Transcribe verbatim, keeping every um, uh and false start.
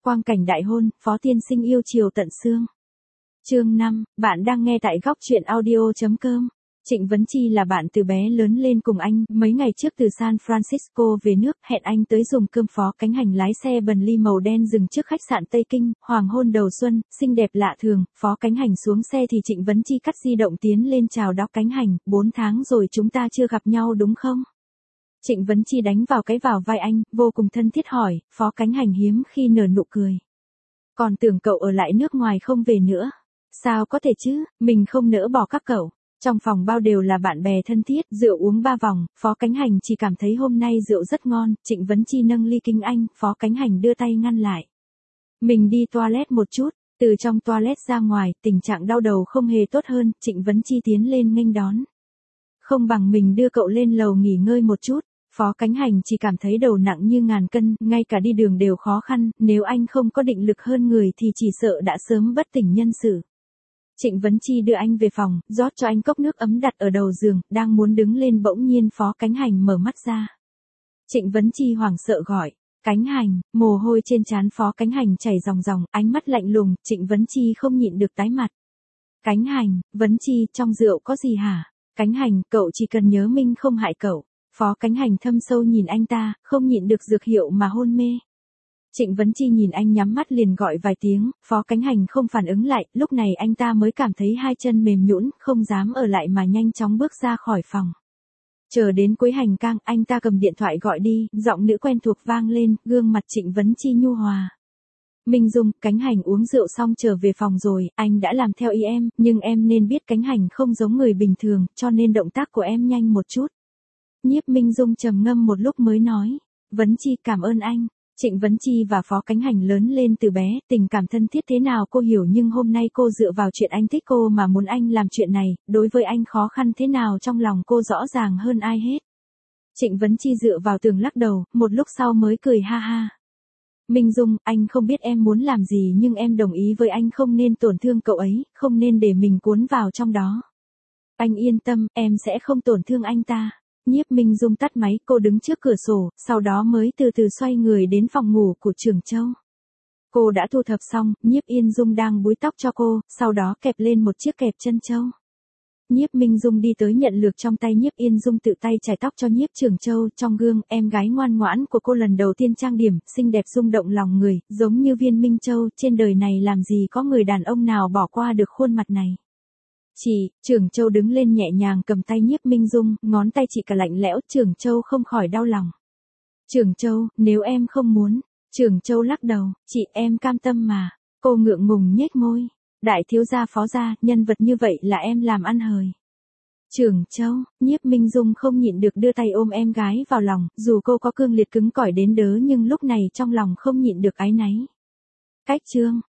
Quang cảnh đại hôn, Phó tiên sinh yêu chiều tận xương. Chương năm, bạn đang nghe tại góc truyện audio chấm com. Trịnh Vấn Chi là bạn từ bé lớn lên cùng anh, mấy ngày trước từ San Francisco về nước, hẹn anh tới dùng cơm. Phó Cánh Hành lái xe Bentley màu đen dừng trước khách sạn Tây Kinh, hoàng hôn đầu xuân, xinh đẹp lạ thường. Phó Cánh Hành xuống xe thì Trịnh Vấn Chi cắt di động tiến lên chào đón Cánh Hành, bốn tháng rồi chúng ta chưa gặp nhau đúng không? Trịnh Vấn Chi đánh vào cái vào vai anh, vô cùng thân thiết hỏi. Phó Cánh Hành hiếm khi nở nụ cười. Còn tưởng cậu ở lại nước ngoài không về nữa. Sao có thể chứ, mình không nỡ bỏ các cậu. Trong phòng bao đều là bạn bè thân thiết, rượu uống ba vòng, Phó Cánh Hành chỉ cảm thấy hôm nay rượu rất ngon. Trịnh Vấn Chi nâng ly kính anh, Phó Cánh Hành đưa tay ngăn lại. Mình đi toilet một chút. Từ trong toilet ra ngoài, tình trạng đau đầu không hề tốt hơn, Trịnh Vấn Chi tiến lên nghênh đón. Không bằng mình đưa cậu lên lầu nghỉ ngơi một chút. Phó Cánh Hành chỉ cảm thấy đầu nặng như ngàn cân, ngay cả đi đường đều khó khăn, nếu anh không có định lực hơn người thì chỉ sợ đã sớm bất tỉnh nhân sự. Trịnh Vấn Chi đưa anh về phòng, rót cho anh cốc nước ấm đặt ở đầu giường, đang muốn đứng lên bỗng nhiên Phó Cánh Hành mở mắt ra. Trịnh Vấn Chi hoảng sợ gọi, Cánh Hành, mồ hôi trên trán Phó Cánh Hành chảy ròng ròng, ánh mắt lạnh lùng, Trịnh Vấn Chi không nhịn được tái mặt. Cánh Hành, Vấn Chi, trong rượu có gì hả? Cánh Hành, cậu chỉ cần nhớ mình không hại cậu. Phó Cánh Hành thâm sâu nhìn anh ta, không nhịn được dược hiệu mà hôn mê. Trịnh Vấn Chi nhìn anh nhắm mắt liền gọi vài tiếng, Phó Cánh Hành không phản ứng lại, lúc này anh ta mới cảm thấy hai chân mềm nhũn, không dám ở lại mà nhanh chóng bước ra khỏi phòng. Chờ đến cuối hành lang, anh ta cầm điện thoại gọi đi, giọng nữ quen thuộc vang lên, gương mặt Trịnh Vấn Chi nhu hòa. Minh Dung, Cánh Hành uống rượu xong trở về phòng rồi, anh đã làm theo ý em, nhưng em nên biết Cánh Hành không giống người bình thường, cho nên động tác của em nhanh một chút. Nhiếp Minh Dung trầm ngâm một lúc mới nói, Vấn Chi cảm ơn anh. Trịnh Vấn Chi và Phó Cánh Hành lớn lên từ bé, tình cảm thân thiết thế nào cô hiểu, nhưng hôm nay cô dựa vào chuyện anh thích cô mà muốn anh làm chuyện này, đối với anh khó khăn thế nào trong lòng cô rõ ràng hơn ai hết. Trịnh Vấn Chi dựa vào tường lắc đầu, một lúc sau mới cười ha ha. Minh Dung, anh không biết em muốn làm gì nhưng em đồng ý với anh không nên tổn thương cậu ấy, không nên để mình cuốn vào trong đó. Anh yên tâm, em sẽ không tổn thương anh ta. Nhiếp Minh Dung tắt máy, cô đứng trước cửa sổ, sau đó mới từ từ xoay người đến phòng ngủ của Trường Châu. Cô đã thu thập xong, Nhiếp Yên Dung đang búi tóc cho cô, sau đó kẹp lên một chiếc kẹp chân châu. Nhiếp Minh Dung đi tới nhận lược trong tay Nhiếp Yên Dung, tự tay chải tóc cho Nhiếp Trường Châu. Trong gương, em gái ngoan ngoãn của cô lần đầu tiên trang điểm, xinh đẹp rung động lòng người, giống như viên minh châu. Trên đời này làm gì có người đàn ông nào bỏ qua được khuôn mặt này. Chị, Trường Châu đứng lên nhẹ nhàng cầm tay Nhiếp Minh Dung, ngón tay chị cả lạnh lẽo, Trường Châu không khỏi đau lòng. Trường Châu, nếu em không muốn. Trường Châu lắc đầu, chị em cam tâm mà. Cô ngượng ngùng nhếch môi. Đại thiếu gia Phó gia, nhân vật như vậy là em làm ăn hời. Trường Châu, Nhiếp Minh Dung không nhịn được đưa tay ôm em gái vào lòng, dù cô có cương liệt cứng cỏi đến đớ nhưng lúc này trong lòng không nhịn được áy náy. Cách chương.